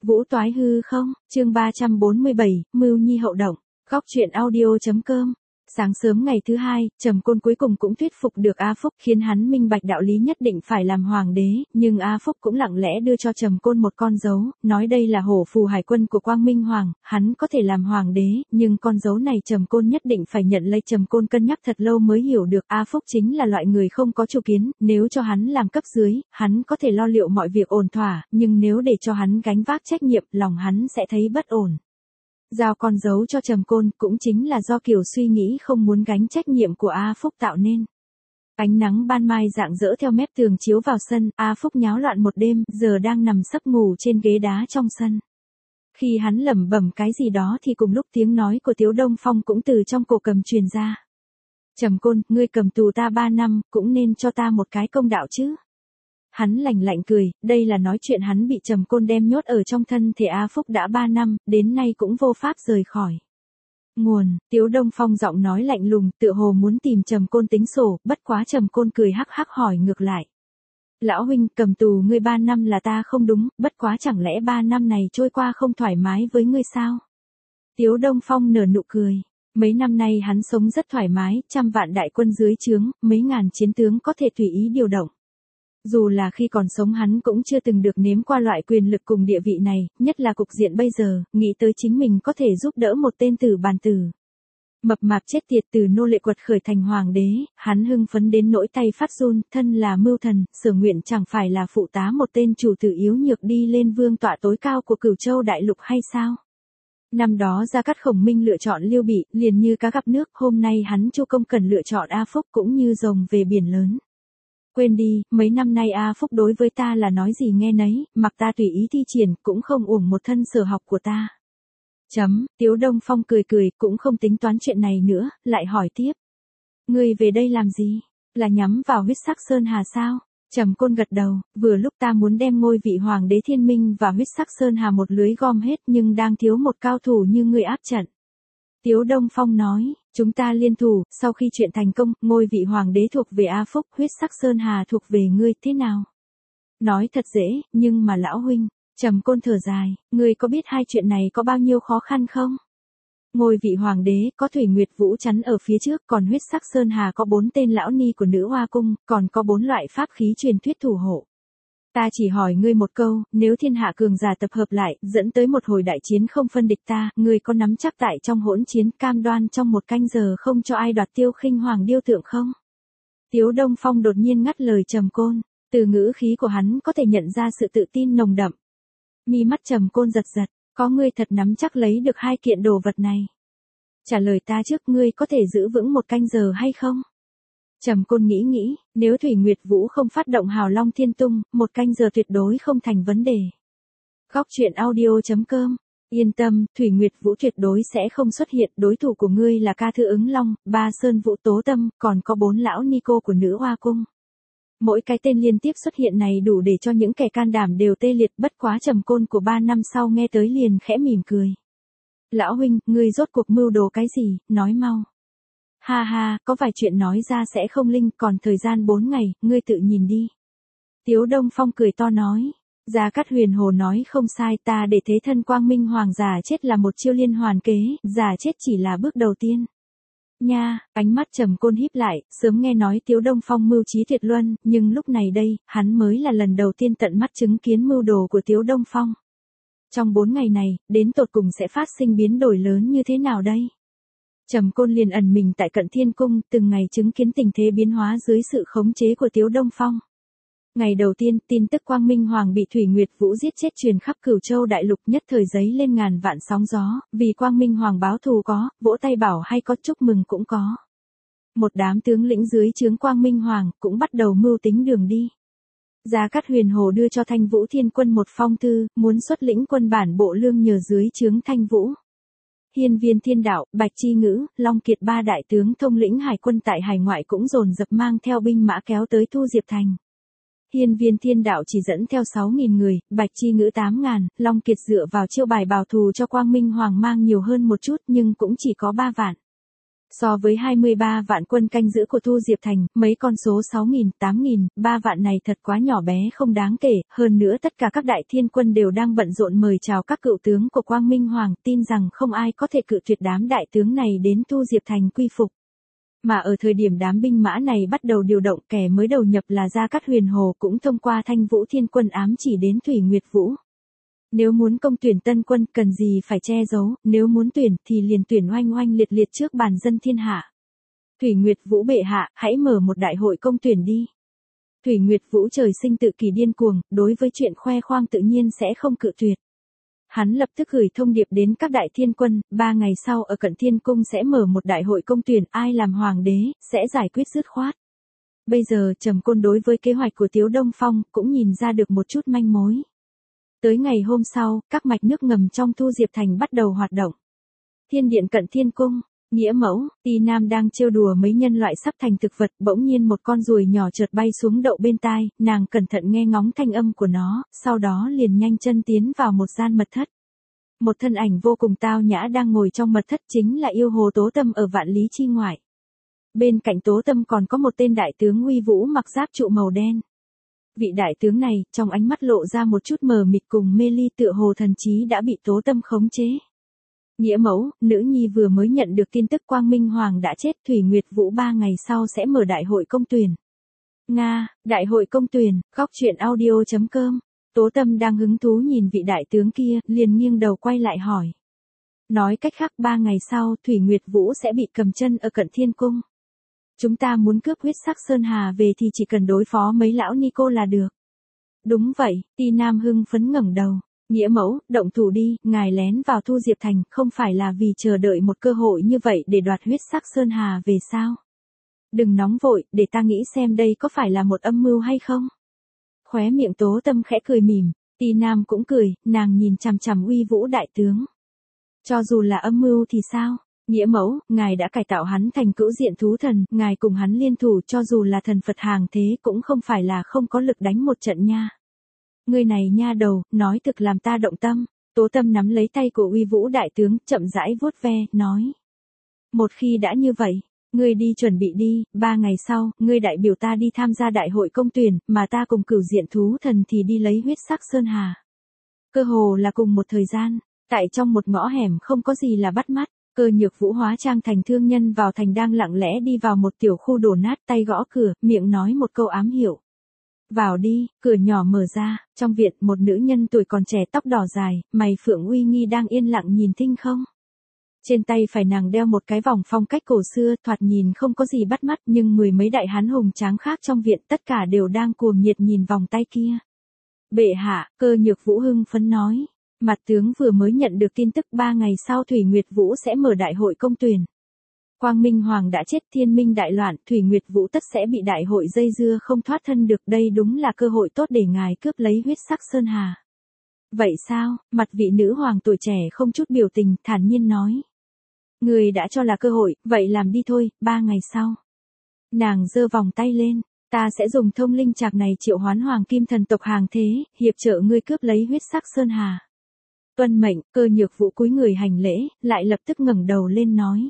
Vũ toái hư không, chương 347, Mưu Nhi hậu động, góc truyện audio.com. Sáng sớm ngày thứ hai, Trầm Côn cuối cùng cũng thuyết phục được A Phúc, khiến hắn minh bạch đạo lý nhất định phải làm hoàng đế, nhưng A Phúc cũng lặng lẽ đưa cho Trầm Côn một con dấu, nói đây là hổ phù hải quân của Quang Minh Hoàng, hắn có thể làm hoàng đế, nhưng con dấu này Trầm Côn nhất định phải nhận lấy. Trầm Côn cân nhắc thật lâu mới hiểu được A Phúc chính là loại người không có chủ kiến, nếu cho hắn làm cấp dưới, hắn có thể lo liệu mọi việc ổn thỏa, nhưng nếu để cho hắn gánh vác trách nhiệm, lòng hắn sẽ thấy bất ổn. Giao con dấu cho Trầm Côn cũng chính là do kiểu suy nghĩ không muốn gánh trách nhiệm của A Phúc tạo nên. Ánh nắng ban mai rạng rỡ theo mép tường chiếu vào sân, A Phúc nháo loạn một đêm, giờ đang nằm sấp ngủ trên ghế đá trong sân. Khi hắn lẩm bẩm cái gì đó thì cùng lúc tiếng nói của Tiếu Đông Phong cũng từ trong cổ cầm truyền ra. Trầm Côn, ngươi cầm tù ta 3 năm, cũng nên cho ta một cái công đạo chứ. Hắn lạnh lạnh cười, đây là nói chuyện hắn bị Trầm Côn đem nhốt ở trong thân thể A Phúc đã 3 năm, đến nay cũng vô pháp rời khỏi. Nguồn, Tiếu Đông Phong giọng nói lạnh lùng, tựa hồ muốn tìm Trầm Côn tính sổ, bất quá Trầm Côn cười hắc hắc hỏi ngược lại. Lão huynh, cầm tù ngươi 3 năm là ta không đúng, bất quá chẳng lẽ 3 năm này trôi qua không thoải mái với ngươi sao? Tiếu Đông Phong nở nụ cười. Mấy năm nay hắn sống rất thoải mái, 100 vạn đại quân dưới trướng, mấy ngàn chiến tướng có thể tùy ý điều động. Dù là khi còn sống hắn cũng chưa từng được nếm qua loại quyền lực cùng địa vị này, nhất là cục diện bây giờ, nghĩ tới chính mình có thể giúp đỡ một tên tử bàn tử. Mập mạp chết tiệt từ nô lệ quật khởi thành hoàng đế, hắn hưng phấn đến nỗi tay phát run, thân là mưu thần, sở nguyện chẳng phải là phụ tá một tên chủ tử yếu nhược đi lên vương tọa tối cao của Cửu Châu đại lục hay sao? Năm đó Gia Cát Khổng Minh lựa chọn Liêu Bị, liền như cá gặp nước, hôm nay hắn Chu Công Cần lựa chọn A Phúc cũng như rồng về biển lớn. Quên đi, mấy năm nay A Phúc đối với ta là nói gì nghe nấy, mặc ta tùy ý thi triển, cũng không uổng một thân sở học của ta. Tiếu Đông Phong cười cười, cũng không tính toán chuyện này nữa, lại hỏi tiếp. Ngươi về đây làm gì? Là nhắm vào Huyết Sắc Sơn Hà sao? Trầm Côn gật đầu, vừa lúc ta muốn đem ngôi vị hoàng đế Thiên Minh và Huyết Sắc Sơn Hà một lưới gom hết nhưng đang thiếu một cao thủ như ngươi áp trận. Tiếu Đông Phong nói, chúng ta liên thủ, sau khi chuyện thành công, ngôi vị hoàng đế thuộc về A Phúc, Huyết Sắc Sơn Hà thuộc về ngươi, thế nào? Nói thật dễ, nhưng mà lão huynh, Trầm Côn thở dài, ngươi có biết hai chuyện này có bao nhiêu khó khăn không? Ngôi vị hoàng đế, có Thủy Nguyệt Vũ chắn ở phía trước, còn Huyết Sắc Sơn Hà có 4 tên lão ni của Nữ Hoa Cung, còn có 4 loại pháp khí truyền thuyết thủ hộ. Ta chỉ hỏi ngươi một câu, nếu thiên hạ cường giả tập hợp lại, dẫn tới một hồi đại chiến không phân địch ta, ngươi có nắm chắc tại trong hỗn chiến cam đoan trong 1 canh giờ không cho ai đoạt Tiêu Khinh Hoàng điêu tượng không? Tiếu Đông Phong đột nhiên ngắt lời Trầm Côn, từ ngữ khí của hắn có thể nhận ra sự tự tin nồng đậm. Mi mắt Trầm Côn giật giật, có ngươi thật nắm chắc lấy được 2 kiện đồ vật này? Trả lời ta trước, ngươi có thể giữ vững 1 canh giờ hay không? Trầm Côn nghĩ, nếu Thủy Nguyệt Vũ không phát động Hào Long Thiên Tung, 1 canh giờ tuyệt đối không thành vấn đề. Góc truyện audio.com. Yên tâm, Thủy Nguyệt Vũ tuyệt đối sẽ không xuất hiện, đối thủ của ngươi là Ca Thư Ứng Long, Ba Sơn Vũ Tố Tâm, còn có 4 lão ni cô của Nữ Hoa Cung. Mỗi cái tên liên tiếp xuất hiện này đủ để cho những kẻ can đảm đều tê liệt, bất quá Trầm Côn của 3 năm sau nghe tới liền khẽ mỉm cười. Lão huynh, ngươi rốt cuộc mưu đồ cái gì, nói mau. Ha ha, có vài chuyện nói ra sẽ không linh, còn thời gian 4 ngày, ngươi tự nhìn đi. Tiếu Đông Phong cười to nói. Gia Cát Huyền Hồ nói không sai, ta để thế thân Quang Minh Hoàng giả chết là một chiêu liên hoàn kế, giả chết chỉ là bước đầu tiên. Nha, ánh mắt Trầm Côn híp lại, sớm nghe nói Tiếu Đông Phong mưu trí tuyệt luân, nhưng lúc này đây, hắn mới là lần đầu tiên tận mắt chứng kiến mưu đồ của Tiếu Đông Phong. Trong 4 ngày này, đến tột cùng sẽ phát sinh biến đổi lớn như thế nào đây? Trầm Côn liền ẩn mình tại Cận Thiên Cung, từng ngày chứng kiến tình thế biến hóa dưới sự khống chế của Tiếu Đông Phong. Ngày đầu tiên, tin tức Quang Minh Hoàng bị Thủy Nguyệt Vũ giết chết truyền khắp Cửu Châu đại lục, nhất thời giấy lên ngàn vạn sóng gió, vì Quang Minh Hoàng báo thù có, vỗ tay bảo hay có, chúc mừng cũng có. Một đám tướng lĩnh dưới trướng Quang Minh Hoàng cũng bắt đầu mưu tính đường đi. Gia Cát Huyền Hồ đưa cho Thanh Vũ Thiên Quân một phong thư, muốn xuất lĩnh quân bản bộ lương nhờ dưới trướng Thanh Vũ. Hiên Viên Thiên Đạo, Bạch Chi Ngữ, Long Kiệt 3 đại tướng thông lĩnh hải quân tại hải ngoại cũng dồn dập mang theo binh mã kéo tới Thu Diệp Thành. Hiên Viên Thiên Đạo chỉ dẫn theo 6.000 người, Bạch Chi Ngữ 8.000, Long Kiệt dựa vào chiêu bài bảo thù cho Quang Minh Hoàng mang nhiều hơn một chút nhưng cũng chỉ có 3 vạn. So với 23 vạn quân canh giữ của Thu Diệp Thành, mấy con số 6.000, 8.000, 3 vạn này thật quá nhỏ bé không đáng kể, hơn nữa tất cả các đại thiên quân đều đang bận rộn mời chào các cựu tướng của Quang Minh Hoàng, tin rằng không ai có thể cự tuyệt đám đại tướng này đến Thu Diệp Thành quy phục. Mà ở thời điểm đám binh mã này bắt đầu điều động, kẻ mới đầu nhập là Gia Cát Huyền Hồ cũng thông qua Thanh Vũ Thiên Quân ám chỉ đến Thủy Nguyệt Vũ. Nếu muốn công tuyển tân quân cần gì phải che giấu, nếu muốn tuyển thì liền tuyển oanh oanh liệt liệt trước bàn dân thiên hạ. Thủy Nguyệt Vũ bệ hạ, hãy mở một đại hội công tuyển đi. Thủy Nguyệt Vũ trời sinh tự kỷ điên cuồng, đối với chuyện khoe khoang tự nhiên sẽ không cự tuyệt. Hắn lập tức gửi thông điệp đến các đại thiên quân, 3 ngày sau ở Cận Thiên Cung sẽ mở một đại hội công tuyển, ai làm hoàng đế, sẽ giải quyết dứt khoát. Bây giờ Trầm Côn đối với kế hoạch của Tiếu Đông Phong cũng nhìn ra được một chút manh mối. Tới ngày hôm sau, các mạch nước ngầm trong Thu Diệp Thành bắt đầu hoạt động. Thiên điện Cận Thiên Cung, Nghĩa Mẫu, Ti Nam đang trêu đùa mấy nhân loại sắp thành thực vật, bỗng nhiên một con ruồi nhỏ chợt bay xuống đậu bên tai, nàng cẩn thận nghe ngóng thanh âm của nó, sau đó liền nhanh chân tiến vào một gian mật thất. Một thân ảnh vô cùng tao nhã đang ngồi trong mật thất chính là yêu hồ Tố Tâm ở Vạn Lý Chi Ngoại. Bên cạnh Tố Tâm còn có một tên đại tướng uy vũ mặc giáp trụ màu đen. Vị đại tướng này, trong ánh mắt lộ ra một chút mờ mịt cùng mê ly, tựa hồ thần trí đã bị Tố Tâm khống chế. Nghĩa Mẫu, nữ nhi vừa mới nhận được tin tức Quang Minh Hoàng đã chết, Thủy Nguyệt Vũ 3 ngày sau sẽ mở đại hội công tuyển. Nga, đại hội công tuyển, góc truyện audio.com. Tố Tâm đang hứng thú nhìn vị đại tướng kia, liền nghiêng đầu quay lại hỏi. Nói cách khác 3 ngày sau, Thủy Nguyệt Vũ sẽ bị cầm chân ở Cận Thiên Cung. Chúng ta muốn cướp huyết sắc Sơn Hà về thì chỉ cần đối phó mấy lão ni cô là được. Đúng vậy, Ti Nam hưng phấn ngẩng đầu. Nghĩa Mẫu, động thủ đi, ngài lén vào Thu Diệp Thành, không phải là vì chờ đợi một cơ hội như vậy để đoạt huyết sắc Sơn Hà về sao? Đừng nóng vội, để ta nghĩ xem đây có phải là một âm mưu hay không? Khóe miệng Tố Tâm khẽ cười mỉm, Ti Nam cũng cười, nàng nhìn chằm chằm uy vũ đại tướng. Cho dù là âm mưu thì sao? Nghĩa Mẫu, ngài đã cải tạo hắn thành cữu diện thú thần, ngài cùng hắn liên thủ cho dù là thần Phật hàng thế cũng không phải là không có lực đánh một trận nha. Người này nha đầu, nói thực làm ta động tâm. Tố Tâm nắm lấy tay của uy vũ đại tướng, chậm rãi vuốt ve, nói. Một khi đã như vậy, ngươi đi chuẩn bị đi, 3 ngày sau, ngươi đại biểu ta đi tham gia đại hội công tuyển, mà ta cùng cửu diện thú thần thì đi lấy huyết sắc Sơn Hà. Cơ hồ là cùng một thời gian, tại trong một ngõ hẻm không có gì là bắt mắt, Cơ Nhược Vũ hóa trang thành thương nhân vào thành đang lặng lẽ đi vào một tiểu khu đổ nát, tay gõ cửa, miệng nói một câu ám hiệu. Vào đi, cửa nhỏ mở ra, trong viện một nữ nhân tuổi còn trẻ tóc đỏ dài, mày phượng uy nghi đang yên lặng nhìn thinh không. Trên tay phải nàng đeo một cái vòng phong cách cổ xưa, thoạt nhìn không có gì bắt mắt, nhưng mười mấy đại hán hùng tráng khác trong viện tất cả đều đang cuồng nhiệt nhìn vòng tay kia. Bệ hạ, Cơ Nhược Vũ hưng phấn nói, mặt tướng vừa mới nhận được tin tức 3 ngày sau Thủy Nguyệt Vũ sẽ mở đại hội công tuyển. Quang Minh Hoàng đã chết, thiên minh đại loạn, Thủy Nguyệt Vũ tất sẽ bị đại hội dây dưa không thoát thân được, đây đúng là cơ hội tốt để ngài cướp lấy huyết sắc Sơn Hà. Vậy sao? Mặt vị nữ hoàng tuổi trẻ không chút biểu tình, thản nhiên nói. Người đã cho là cơ hội, vậy làm đi thôi, 3 ngày sau. Nàng giơ vòng tay lên, ta sẽ dùng thông linh trạc này triệu hoán hoàng kim thần tộc hàng thế, hiệp trợ ngươi cướp lấy huyết sắc Sơn Hà. Tuân mệnh, Cơ Nhược Vũ cúi người hành lễ, lại lập tức ngẩng đầu lên nói.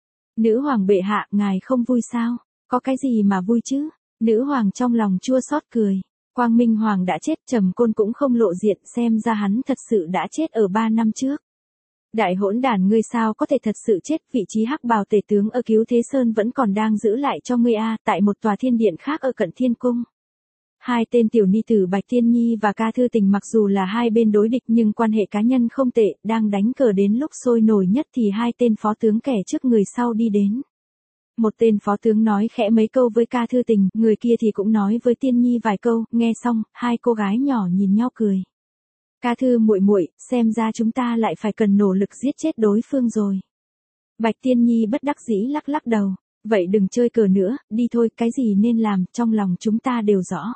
Nữ hoàng bệ hạ, ngài không vui sao? Có cái gì mà vui chứ? Nữ hoàng trong lòng chua xót cười. Quang Minh Hoàng đã chết, Trầm Côn cũng không lộ diện, xem ra hắn thật sự đã chết ở 3 năm trước. Đại hỗn đản, ngươi sao có thể thật sự chết, vị trí hắc bào tể tướng ở Cứu Thế Sơn vẫn còn đang giữ lại cho ngươi a, tại một tòa thiên điện khác ở Cận Thiên Cung. Hai tên tiểu ni tử Bạch Tiên Nhi và Ca Thư Tình mặc dù là hai bên đối địch nhưng quan hệ cá nhân không tệ, đang đánh cờ đến lúc sôi nổi nhất thì hai tên phó tướng kẻ trước người sau đi đến. Một tên phó tướng nói khẽ mấy câu với Ca Thư Tình, người kia thì cũng nói với Tiên Nhi vài câu, nghe xong, hai cô gái nhỏ nhìn nhau cười. Ca Thư muội muội, xem ra chúng ta lại phải cần nỗ lực giết chết đối phương rồi. Bạch Tiên Nhi bất đắc dĩ lắc lắc đầu, vậy đừng chơi cờ nữa, đi thôi, cái gì nên làm, trong lòng chúng ta đều rõ.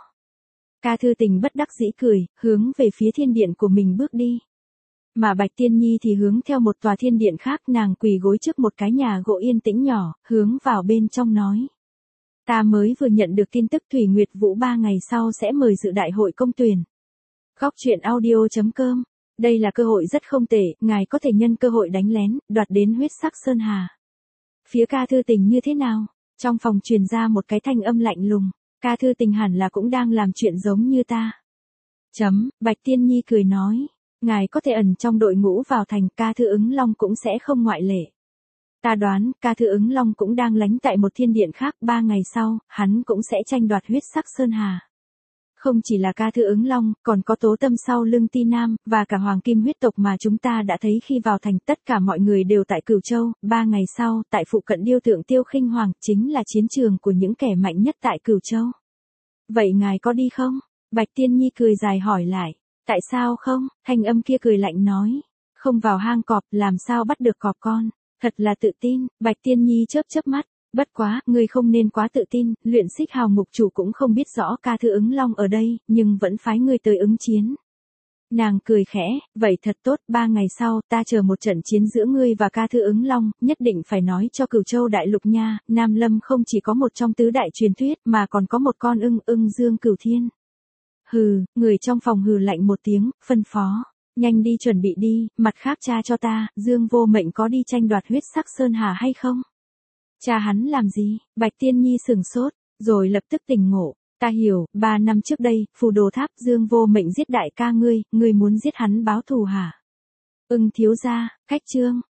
Ca Thư Tình bất đắc dĩ cười, hướng về phía thiên điện của mình bước đi. Mà Bạch Tiên Nhi thì hướng theo một tòa thiên điện khác, nàng quỳ gối trước một cái nhà gỗ yên tĩnh nhỏ, hướng vào bên trong nói. Ta mới vừa nhận được tin tức Thủy Nguyệt Vũ 3 ngày sau sẽ mời dự đại hội công tuyển. Góc truyện audio.com. Đây là cơ hội rất không tệ, ngài có thể nhân cơ hội đánh lén, đoạt đến huyết sắc Sơn Hà. Phía ca thư tình như thế nào? Trong phòng truyền ra một cái thanh âm lạnh lùng. Ca thư tình hẳn là cũng đang làm chuyện giống như ta. Bạch Tiên Nhi cười nói. Ngài có thể ẩn trong đội ngũ vào thành, ca thư ứng long cũng sẽ không ngoại lệ. Ta đoán, ca thư ứng long cũng đang lánh tại một thiên điện khác, 3 ngày sau, hắn cũng sẽ tranh đoạt huyết sắc sơn hà. Không chỉ là ca thư ứng long, còn có Tố Tâm sau lưng Ti Nam, và cả hoàng kim huyết tộc mà chúng ta đã thấy khi vào thành, tất cả mọi người đều tại Cửu Châu, 3 ngày sau, tại phụ cận điêu tượng Tiêu Khinh Hoàng, chính là chiến trường của những kẻ mạnh nhất tại Cửu Châu. Vậy ngài có đi không? Bạch Tiên Nhi cười dài hỏi lại. Tại sao không? Thanh âm kia cười lạnh nói. Không vào hang cọp, làm sao bắt được cọp con? Thật là tự tin, Bạch Tiên Nhi chớp chớp mắt. Bất quá, ngươi không nên quá tự tin, Luyện Xích Hào mục chủ cũng không biết rõ ca thư ứng long ở đây, nhưng vẫn phái ngươi tới ứng chiến. Nàng cười khẽ, vậy thật tốt, 3 ngày sau, ta chờ một trận chiến giữa ngươi và ca thư ứng long, nhất định phải nói cho Cửu Châu đại lục nha, Nam Lâm không chỉ có một trong tứ đại truyền thuyết, mà còn có một con ưng dương cửu thiên. Hừ, người trong phòng hừ lạnh một tiếng, phân phó. Nhanh đi chuẩn bị đi, mặt khác tra cho ta, Dương Vô Mệnh có đi tranh đoạt huyết sắc sơn hà hay không? Cha hắn làm gì? Bạch Tiên Nhi sừng sốt, rồi lập tức tỉnh ngộ. Ta hiểu, 3 năm trước đây, Phù Đồ Tháp Dương Vô Mệnh giết đại ca ngươi muốn giết hắn báo thù hả? Thiếu gia, khách trương,